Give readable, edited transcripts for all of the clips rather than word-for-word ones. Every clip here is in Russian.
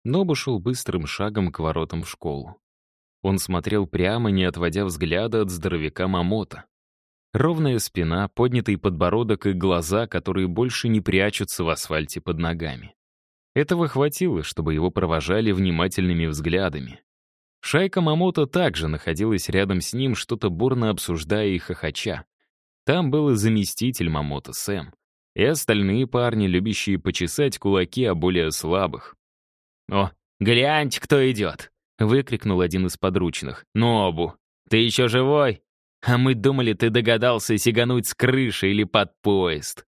Нобу шел быстрым шагом к воротам в школу. Он смотрел прямо, не отводя взгляда от здоровяка Мамота. Ровная спина, поднятый подбородок и глаза, которые больше не прячутся в асфальте под ногами. Этого хватило, чтобы его провожали внимательными взглядами. Шайка Мамота также находилась рядом с ним, что-то бурно обсуждая и хохоча. Там был и заместитель Мамота, Сэм, и остальные парни, любящие почесать кулаки о более слабых. «О, гляньте, кто идет!» — выкрикнул один из подручных. «Нобу, ты еще живой? А мы думали, ты догадался сигануть с крыши или под поезд».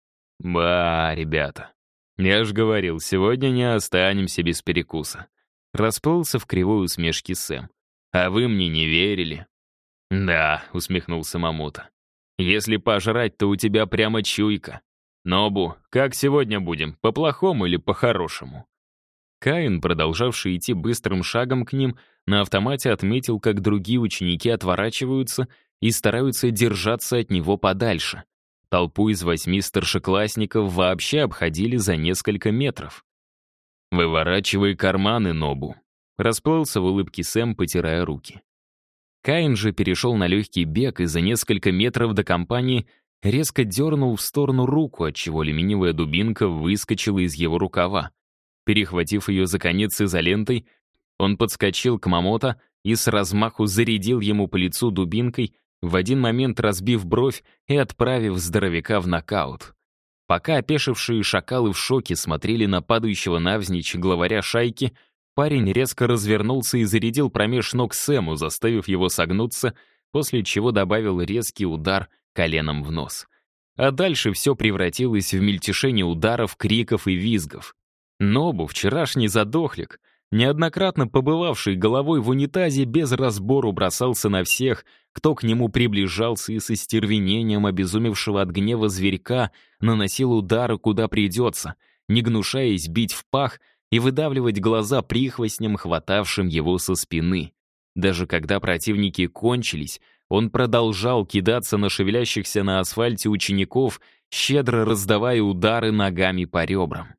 «Ба, ребята, я ж говорил, сегодня не останемся без перекуса». Расплылся в кривой усмешке Сэм. «А вы мне не верили?» «Да», — усмехнулся Мамота. «Если пожрать, то у тебя прямо чуйка. Нобу, как сегодня будем, по-плохому или по-хорошему?» Каин, продолжавший идти быстрым шагом к ним, на автомате отметил, как другие ученики отворачиваются и стараются держаться от него подальше. Толпу из 8 старшеклассников вообще обходили за несколько метров. «Выворачивай карманы, Нобу», — расплылся в улыбке Сэм, потирая руки. Каин же перешел на легкий бег и за несколько метров до компании резко дернул в сторону руку, отчего алюминиевая дубинка выскочила из его рукава. Перехватив ее за конец изолентой, он подскочил к Мамота и с размаху зарядил ему по лицу дубинкой, в один момент разбив бровь и отправив здоровяка в нокаут. Пока опешившие шакалы в шоке смотрели на падающего навзничь главаря шайки, парень резко развернулся и зарядил промеж ног Сэму, заставив его согнуться, после чего добавил резкий удар коленом в нос. А дальше все превратилось в мельтешение ударов, криков и визгов. Нобу, вчерашний задохлик, неоднократно побывавший головой в унитазе, без разбору бросался на всех, кто к нему приближался, и с остервенением обезумевшего от гнева зверька наносил удары куда придется, не гнушаясь бить в пах и выдавливать глаза прихвостням, хватавшим его со спины. Даже когда противники кончились, он продолжал кидаться на шевелящихся на асфальте учеников, щедро раздавая удары ногами по ребрам.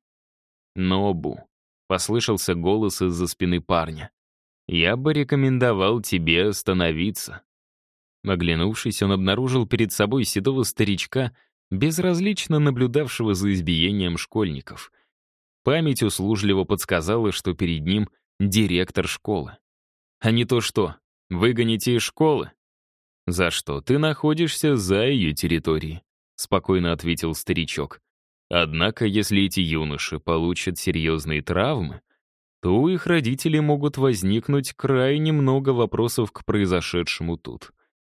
«Нобу», — послышался голос из-за спины парня, — «я бы рекомендовал тебе остановиться». Оглянувшись, он обнаружил перед собой седого старичка, безразлично наблюдавшего за избиением школьников. Память услужливо подсказала, что перед ним директор школы. «А не то что, выгоните из школы?» «За что ты находишься за ее территорией», — спокойно ответил старичок. «Однако, если эти юноши получат серьезные травмы, то у их родителей могут возникнуть крайне много вопросов к произошедшему тут.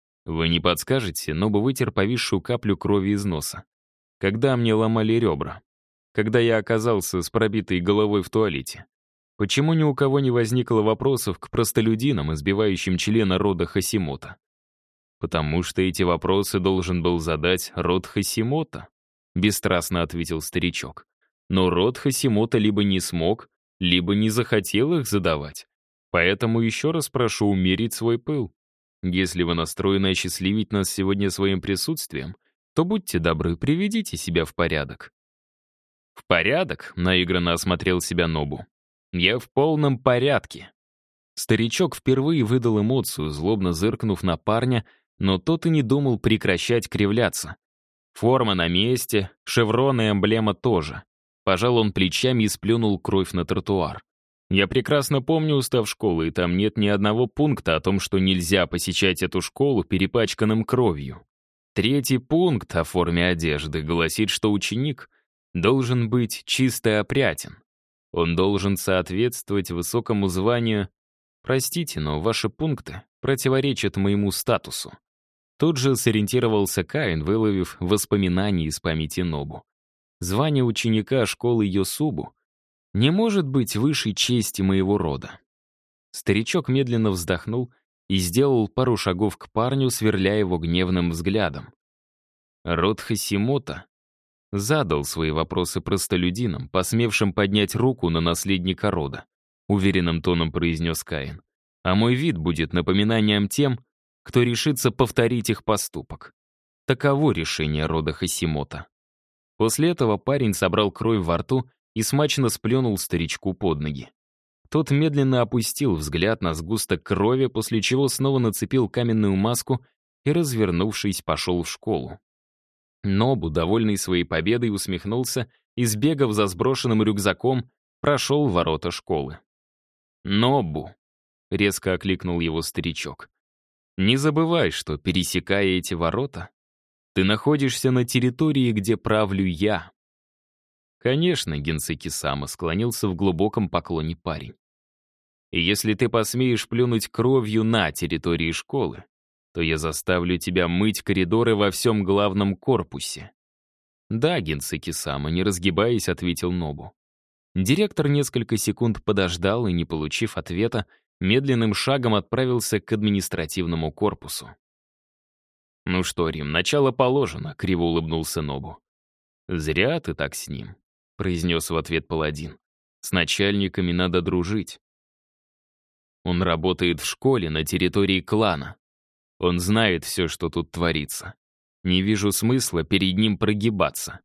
Вы не подскажете, но бы вытер повисшую каплю крови из носа. Когда мне ломали ребра? Когда я оказался с пробитой головой в туалете? Почему ни у кого не возникло вопросов к простолюдинам, избивающим члена рода Хасимота? Потому что эти вопросы должен был задать род Хасимота, бесстрастно ответил старичок. Но род Хасимота либо не смог, либо не захотел их задавать. Поэтому еще раз прошу умерить свой пыл. Если вы настроены осчастливить нас сегодня своим присутствием, то будьте добры, приведите себя в порядок». «В порядок?» — наигранно осмотрел себя Нобу. «Я в полном порядке». Старичок впервые выдал эмоцию, злобно зыркнув на парня, но тот и не думал прекращать кривляться. Форма на месте, шеврон и эмблема тоже. Пожал он плечами и сплюнул кровь на тротуар. «Я прекрасно помню устав школы, и там нет ни одного пункта о том, что нельзя посещать эту школу перепачканным кровью. 3-й пункт о форме одежды гласит, что ученик должен быть чисто и опрятен. Он должен соответствовать высокому званию. Простите, но ваши пункты противоречат моему статусу». Тут же сориентировался Каин, выловив воспоминания из памяти Нобу. Звание ученика школы Йосубу не может быть выше чести моего рода. Старичок медленно вздохнул и сделал пару шагов к парню, сверляя его гневным взглядом. Род Хасимота задал свои вопросы простолюдинам, посмевшим поднять руку на наследника рода, уверенным тоном произнес Каин. А мой вид будет напоминанием тем, кто решится повторить их поступок. Таково решение рода Хасимота. После этого парень собрал кровь во рту и смачно сплюнул старичку под ноги. Тот медленно опустил взгляд на сгусток крови, после чего снова нацепил каменную маску и, развернувшись, пошел в школу. Нобу, довольный своей победой, усмехнулся и, сбегав за сброшенным рюкзаком, прошел в ворота школы. «Нобу!» — резко окликнул его старичок. «Не забывай, что, пересекая эти ворота, ты находишься на территории, где правлю я». «Конечно, Гинсэки-сама», — склонился в глубоком поклоне парень. «И если ты посмеешь плюнуть кровью на территории школы, то я заставлю тебя мыть коридоры во всем главном корпусе». «Да, Гинсэки-сама», — не разгибаясь, ответил Нобу. Директор несколько секунд подождал и, не получив ответа, медленным шагом отправился к административному корпусу. «Ну что, Рим, начало положено», — криво улыбнулся Нобу. «Зря ты так с ним», — произнес в ответ паладин. «С начальниками надо дружить. Он работает в школе на территории клана. Он знает все, что тут творится. Не вижу смысла перед ним прогибаться.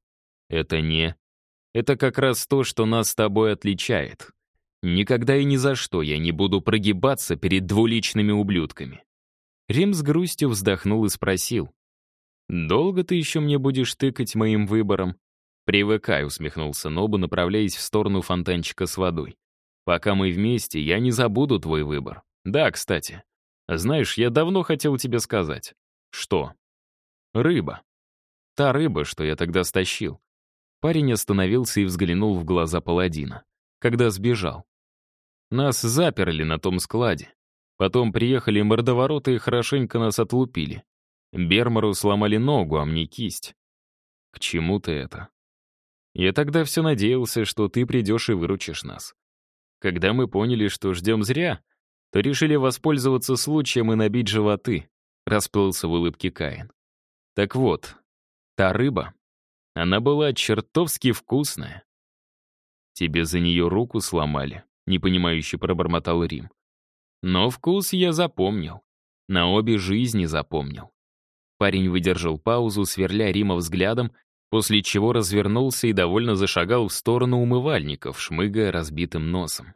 Это как раз то, что нас с тобой отличает. Никогда и ни за что я не буду прогибаться перед двуличными ублюдками». Рим с грустью вздохнул и спросил: «Долго ты еще мне будешь тыкать моим выбором?» «Привыкай», — усмехнулся Нобу, направляясь в сторону фонтанчика с водой. «Пока мы вместе, я не забуду твой выбор. Да, кстати. Знаешь, я давно хотел тебе сказать». «Что?» «Рыба. Та рыба, что я тогда стащил». Парень остановился и взглянул в глаза паладина. «Когда сбежал. Нас заперли на том складе. Потом приехали мордовороты и хорошенько нас отлупили. Бермору сломали ногу, а мне кисть. К чему ты это? Я тогда все надеялся, что ты придешь и выручишь нас. Когда мы поняли, что ждем зря, то решили воспользоваться случаем и набить животы», — расплылся в улыбке Каин. «Так вот, та рыба, она была чертовски вкусная». «Тебе за нее руку сломали», — непонимающе пробормотал Рим. «Но вкус я запомнил. На обе жизни запомнил». Парень выдержал паузу, сверля Рима взглядом, после чего развернулся и довольно зашагал в сторону умывальников, шмыгая разбитым носом.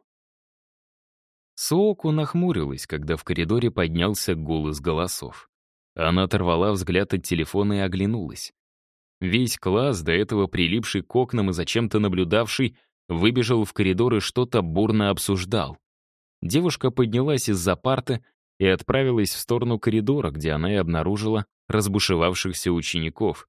Сооку нахмурилась, когда в коридоре поднялся гул из голосов. Она оторвала взгляд от телефона и оглянулась. Весь класс, до этого прилипший к окнам и зачем-то наблюдавший, выбежал в коридор и что-то бурно обсуждал. Девушка поднялась из-за парты и отправилась в сторону коридора, где она и обнаружила разбушевавшихся учеников.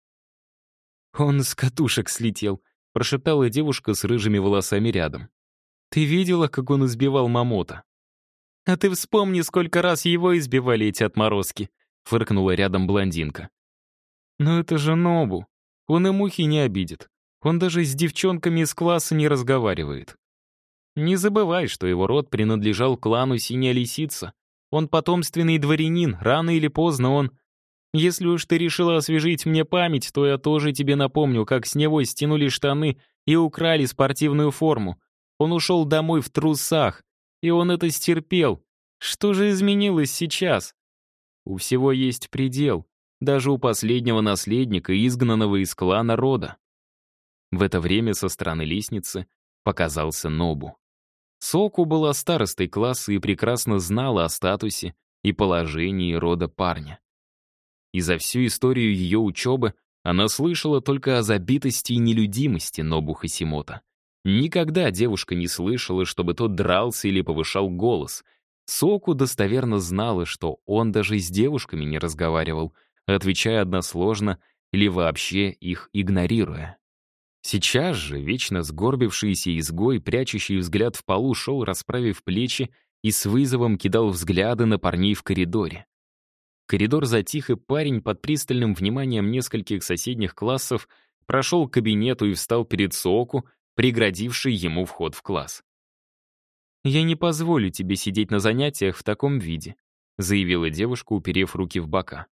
«Он с катушек слетел», — прошептала девушка с рыжими волосами рядом. «Ты видела, как он избивал Мамота?» «А ты вспомни, сколько раз его избивали эти отморозки», — фыркнула рядом блондинка. «Но это же Нобу. Он и мухи не обидит. Он даже с девчонками из класса не разговаривает. Не забывай, что его род принадлежал клану Синяя Лисица. Он потомственный дворянин, рано или поздно он... Если уж ты решила освежить мне память, то я тоже тебе напомню, как с него стянули штаны и украли спортивную форму. Он ушел домой в трусах, и он это стерпел. Что же изменилось сейчас? У всего есть предел, даже у последнего наследника, изгнанного из клана рода». В это время со стороны лестницы показался Нобу. Соку была старостой класса и прекрасно знала о статусе и положении рода парня. И за всю историю ее учебы она слышала только о забитости и нелюдимости Нобу Хасимото. Никогда девушка не слышала, чтобы тот дрался или повышал голос. Соку достоверно знала, что он даже с девушками не разговаривал, отвечая односложно или вообще их игнорируя. Сейчас же вечно сгорбившийся изгой, прячущий взгляд в полу, шел, расправив плечи, и с вызовом кидал взгляды на парней в коридоре. Коридор затих, и парень под пристальным вниманием нескольких соседних классов прошел к кабинету и встал перед Сооку, преградивший ему вход в класс. «Я не позволю тебе сидеть на занятиях в таком виде», заявила девушка, уперев руки в бока.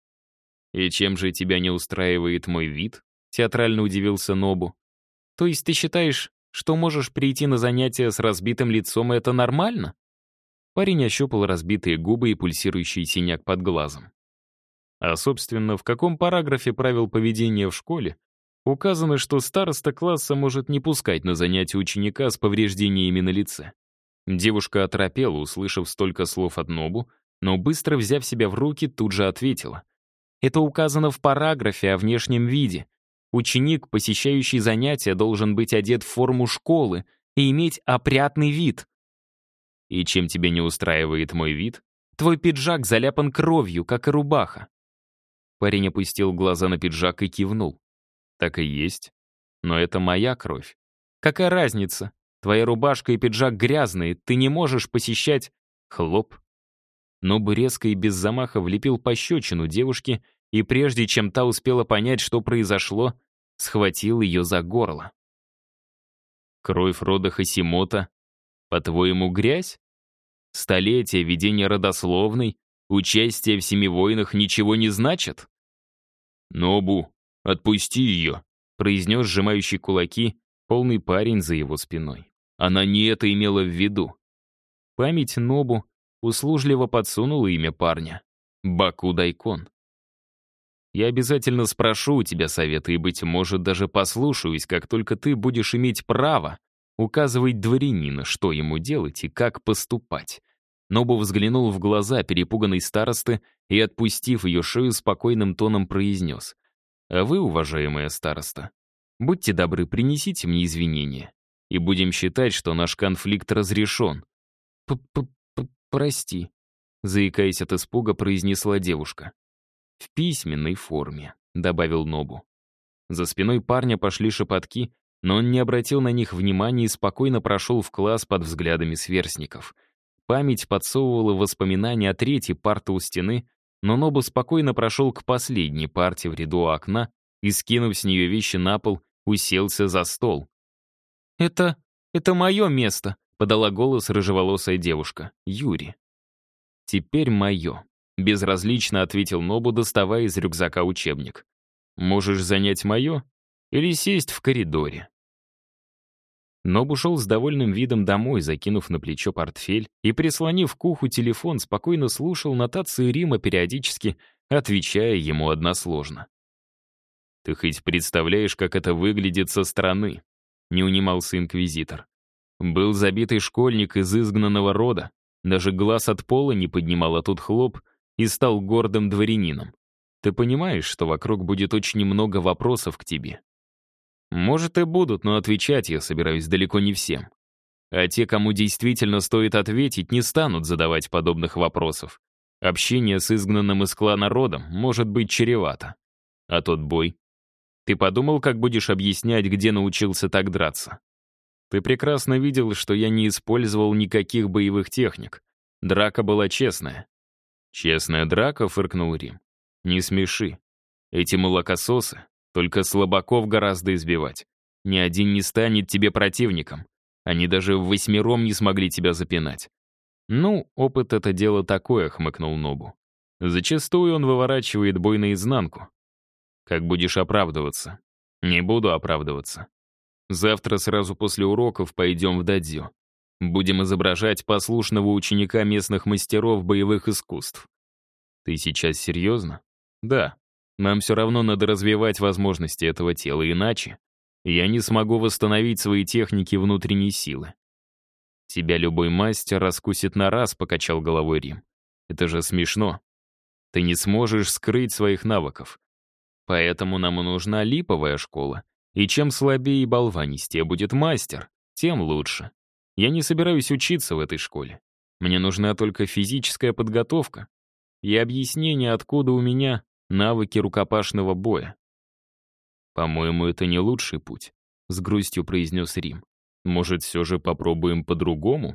«И чем же тебя не устраивает мой вид?» театрально удивился Нобу. «То есть ты считаешь, что можешь прийти на занятия с разбитым лицом, и это нормально?» Парень ощупал разбитые губы и пульсирующий синяк под глазом. А, собственно, в каком параграфе правил поведения в школе указано, что староста класса может не пускать на занятия ученика с повреждениями на лице? Девушка оторопела, услышав столько слов от Нобу, но быстро взяв себя в руки, тут же ответила. Это указано в параграфе о внешнем виде. Ученик, посещающий занятия, должен быть одет в форму школы и иметь опрятный вид. И чем тебя не устраивает мой вид? Твой пиджак заляпан кровью, как и рубаха. Парень опустил глаза на пиджак и кивнул. Так и есть. Но это моя кровь. Какая разница? Твоя рубашка и пиджак грязные, ты не можешь посещать... Хлоп. Нобу резко и без замаха влепил пощечину девушке, и прежде чем та успела понять, что произошло, схватил ее за горло. Кровь рода Хасимота, по-твоему, грязь? Столетия ведения родословной, участие в семи войнах ничего не значит? «Нобу, отпусти ее», — произнес сжимающий кулаки полный парень за его спиной. Она не это имела в виду. Память Нобу услужливо подсунула имя парня. Баку Дайкон. Я обязательно спрошу у тебя совета и, быть может, даже послушаюсь, как только ты будешь иметь право указывать дворянина, что ему делать и как поступать. Нобу взглянул в глаза перепуганной старосты и, отпустив ее шею, спокойным тоном произнес. «А вы, уважаемая староста, будьте добры, принесите мне извинения, и будем считать, что наш конфликт разрешен». «Прости», — заикаясь от испуга, произнесла девушка. «В письменной форме», — добавил Нобу. За спиной парня пошли шепотки, но он не обратил на них внимания и спокойно прошел в класс под взглядами сверстников. Память подсовывала воспоминания о третьей парте у стены, но Нобу спокойно прошел к последней парте в ряду у окна и, скинув с нее вещи на пол, уселся за стол. «Это мое место», — подала голос рыжеволосая девушка, Юри. «Теперь мое», — безразлично ответил Нобу, доставая из рюкзака учебник. «Можешь занять мое или сесть в коридоре». Нобу шел с довольным видом домой, закинув на плечо портфель и, прислонив к уху телефон, спокойно слушал нотации Рима, периодически отвечая ему односложно. «Ты хоть представляешь, как это выглядит со стороны?» — не унимался инквизитор. «Был забитый школьник из изгнанного рода, даже глаз от пола не поднимал, а тут хлоп и стал гордым дворянином. Ты понимаешь, что вокруг будет очень много вопросов к тебе?» «Может, и будут, но отвечать я собираюсь далеко не всем. А те, кому действительно стоит ответить, не станут задавать подобных вопросов. Общение с изгнанным из клана родом может быть чревато. А тот бой? Ты подумал, как будешь объяснять, где научился так драться? Ты прекрасно видел, что я не использовал никаких боевых техник. Драка была честная». «Честная драка?» — фыркнул Рим. «Не смеши. Эти молокососы только слабаков гораздо избивать. Ни один не станет тебе противником. Они даже ввосьмером не смогли тебя запинать». «Ну, опыт — это дело такое», — хмыкнул Нобу. «Зачастую он выворачивает бой наизнанку. Как будешь оправдываться?» «Не буду оправдываться. Завтра сразу после уроков пойдем в дадзё. Будем изображать послушного ученика местных мастеров боевых искусств». «Ты сейчас серьезно?» «Да. Нам все равно надо развивать возможности этого тела, иначе я не смогу восстановить свои техники внутренней силы». «Тебя любой мастер раскусит на раз», — покачал головой Рим. «Это же смешно. Ты не сможешь скрыть своих навыков. Поэтому нам и нужна липовая школа. И чем слабее и болванистее будет мастер, тем лучше. Я не собираюсь учиться в этой школе. Мне нужна только физическая подготовка и объяснение, откуда у меня навыки рукопашного боя». «По-моему, это не лучший путь», — с грустью произнес Рим. «Может, все же попробуем по-другому?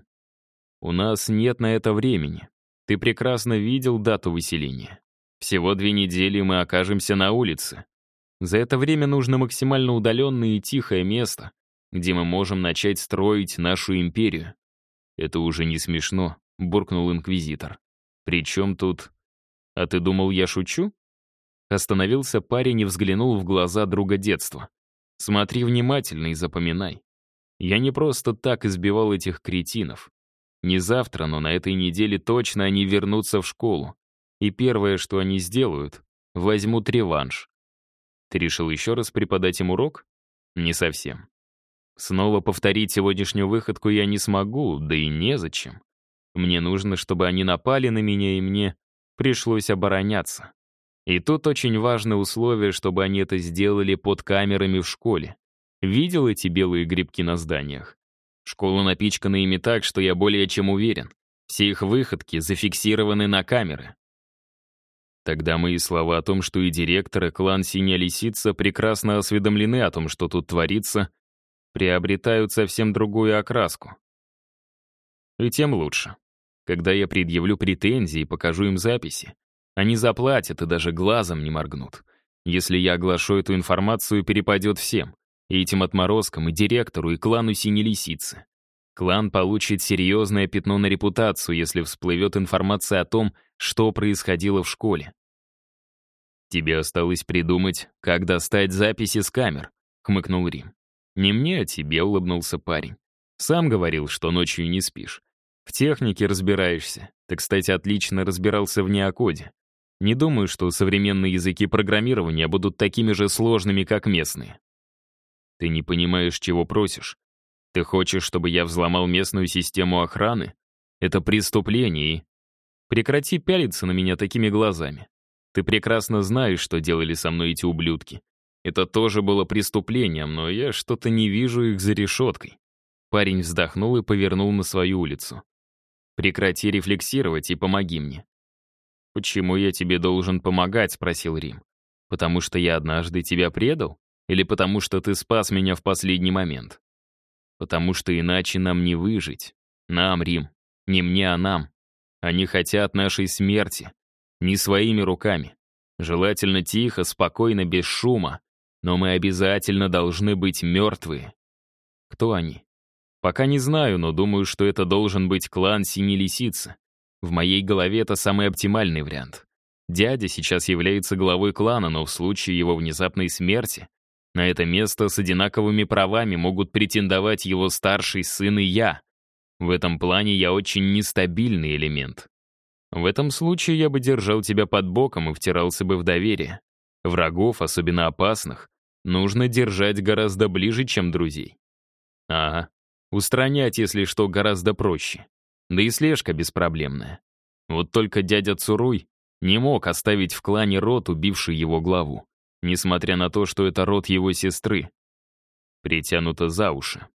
У нас нет на это времени. Ты прекрасно видел дату выселения. Всего 2 недели, и мы окажемся на улице. За это время нужно максимально удаленное и тихое место, где мы можем начать строить нашу империю». «Это уже не смешно», — буркнул инквизитор. «При чем тут... А ты думал, я шучу?» Остановился парень и взглянул в глаза друга детства. «Смотри внимательно и запоминай. Я не просто так избивал этих кретинов. Не завтра, но на этой неделе точно они вернутся в школу. И первое, что они сделают, возьмут реванш. Ты решил еще раз преподать им урок? Не совсем. Снова повторить сегодняшнюю выходку я не смогу, да и незачем. Мне нужно, чтобы они напали на меня, и мне пришлось обороняться. И тут очень важное условие, чтобы они это сделали под камерами в школе. Видел эти белые грибки на зданиях? Школа напичкана ими так, что я более чем уверен. Все их выходки зафиксированы на камеры. Тогда мои слова о том, что и директор, и клан «Синяя лисица» прекрасно осведомлены о том, что тут творится, приобретают совсем другую окраску. И тем лучше. Когда я предъявлю претензии и покажу им записи, они заплатят и даже глазом не моргнут. Если я оглашу эту информацию, перепадет всем. И этим отморозкам, и директору, и клану «Синей лисицы». Клан получит серьезное пятно на репутацию, если всплывет информация о том, что происходило в школе. «Тебе осталось придумать, как достать записи с камер», — хмыкнул Рим. «Не мне, а тебе», — улыбнулся парень. «Сам говорил, что ночью не спишь. В технике разбираешься. Ты, кстати, отлично разбирался в неокоде. Не думаю, что современные языки программирования будут такими же сложными, как местные. Ты не понимаешь, чего просишь. Ты хочешь, чтобы я взломал местную систему охраны? Это преступление, и... Прекрати пялиться на меня такими глазами. Ты прекрасно знаешь, что делали со мной эти ублюдки. Это тоже было преступлением, но я что-то не вижу их за решеткой». Парень вздохнул и повернул на свою улицу. «Прекрати рефлексировать и помоги мне». «Почему я тебе должен помогать?» — спросил Рим. «Потому что я однажды тебя предал? Или потому что ты спас меня в последний момент?» «Потому что иначе нам не выжить. Нам, Рим. Не мне, а нам. Они хотят нашей смерти. Не своими руками. Желательно тихо, спокойно, без шума. Но мы обязательно должны быть мертвые». «Кто они?» «Пока не знаю, но думаю, что это должен быть клан Синей Лисицы. В моей голове это самый оптимальный вариант. Дядя сейчас является главой клана, но в случае его внезапной смерти на это место с одинаковыми правами могут претендовать его старший сын и я. В этом плане я очень нестабильный элемент. В этом случае я бы держал тебя под боком и втирался бы в доверие. Врагов, особенно опасных, нужно держать гораздо ближе, чем друзей. Ага. Устранять, если что, гораздо проще. Да и слежка беспроблемная. Вот только дядя Цуруй не мог оставить в клане род, убивший его главу, несмотря на то, что это род его сестры. Притянуто за уши.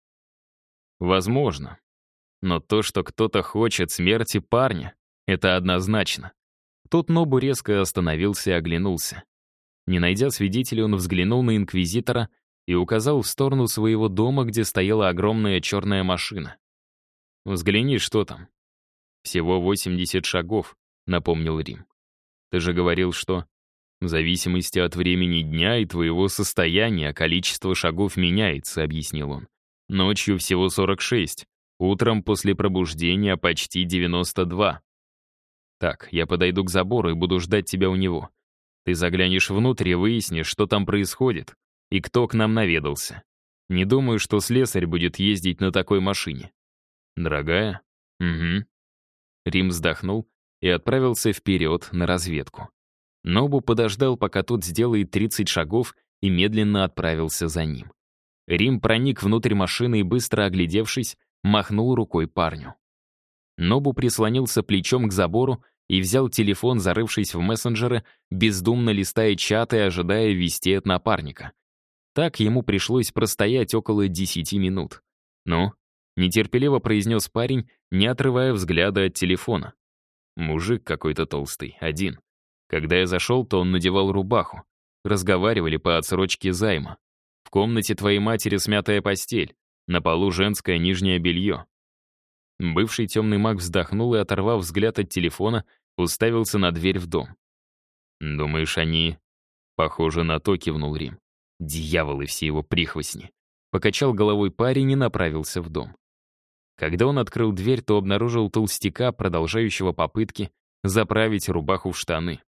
Возможно. Но то, что кто-то хочет смерти парня, это однозначно. Тут Нобу резко остановился и оглянулся. Не найдя свидетелей, он взглянул на инквизитора и указал в сторону своего дома, где стояла огромная черная машина. «Взгляни, что там». «Всего 80 шагов», — напомнил Рим. «Ты же говорил, что в зависимости от времени дня и твоего состояния количество шагов меняется», — объяснил он. «Ночью всего 46, утром после пробуждения почти 92. Так, я подойду к забору и буду ждать тебя у него. Ты заглянешь внутрь и выяснишь, что там происходит и кто к нам наведался. Не думаю, что слесарь будет ездить на такой машине». «Дорогая?» «Угу». Рим вздохнул и отправился вперед на разведку. Нобу подождал, пока тот сделает 30 шагов, и медленно отправился за ним. Рим проник внутрь машины и, быстро оглядевшись, махнул рукой парню. Нобу прислонился плечом к забору и взял телефон, зарывшись в мессенджеры, бездумно листая чаты и ожидая вести от напарника. Так ему пришлось простоять около 10 минут. «Ну?» — нетерпеливо произнес парень, не отрывая взгляда от телефона. «Мужик какой-то толстый, один. Когда я зашел, то он надевал рубаху. Разговаривали по отсрочке займа. В комнате твоей матери смятая постель, на полу женское нижнее белье». Бывший темный маг вздохнул и, оторвав взгляд от телефона, уставился на дверь в дом. «Думаешь, они...» «Похоже на то», — кивнул Рим. «Дьяволы все его прихвостни». Покачал головой парень и направился в дом. Когда он открыл дверь, то обнаружил толстяка, продолжающего попытки заправить рубаху в штаны.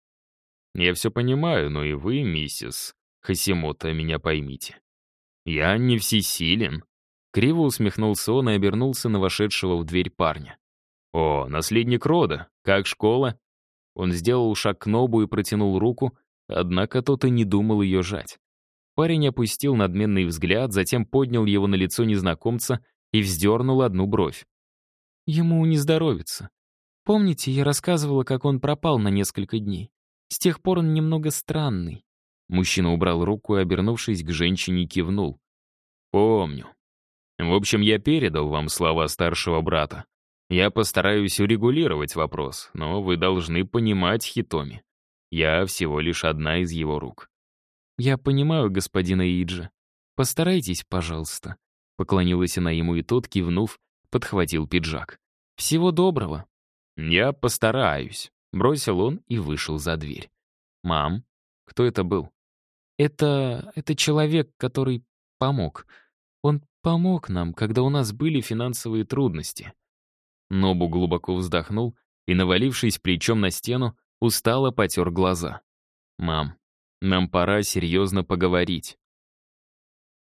«Я все понимаю, но и вы, миссис Хасимото, меня поймите. Я не всесилен». Криво усмехнулся он и обернулся на вошедшего в дверь парня. «О, наследник рода, как школа?» Он сделал шаг к Нобу и протянул руку, однако тот и не думал ее жать. Парень опустил надменный взгляд, затем поднял его на лицо незнакомца и вздернул одну бровь. Ему не здоровится. Помните, я рассказывала, как он пропал на несколько дней? С тех пор он немного странный. Мужчина убрал руку и, обернувшись к женщине, кивнул. Помню. В общем, я передал вам слова старшего брата. Я постараюсь урегулировать вопрос, но вы должны понимать, Хитоми. Я всего лишь одна из его рук. Я понимаю, господин Эйджи. Постарайтесь, пожалуйста. Поклонилась она ему, и тот, кивнув, подхватил пиджак. Всего доброго. Я постараюсь, бросил он и вышел за дверь. Мам, кто это был? Это человек, который помог. Он помог нам, когда у нас были финансовые трудности. Нобу глубоко вздохнул и, навалившись плечом на стену, устало потер глаза. «Мам, нам пора серьезно поговорить.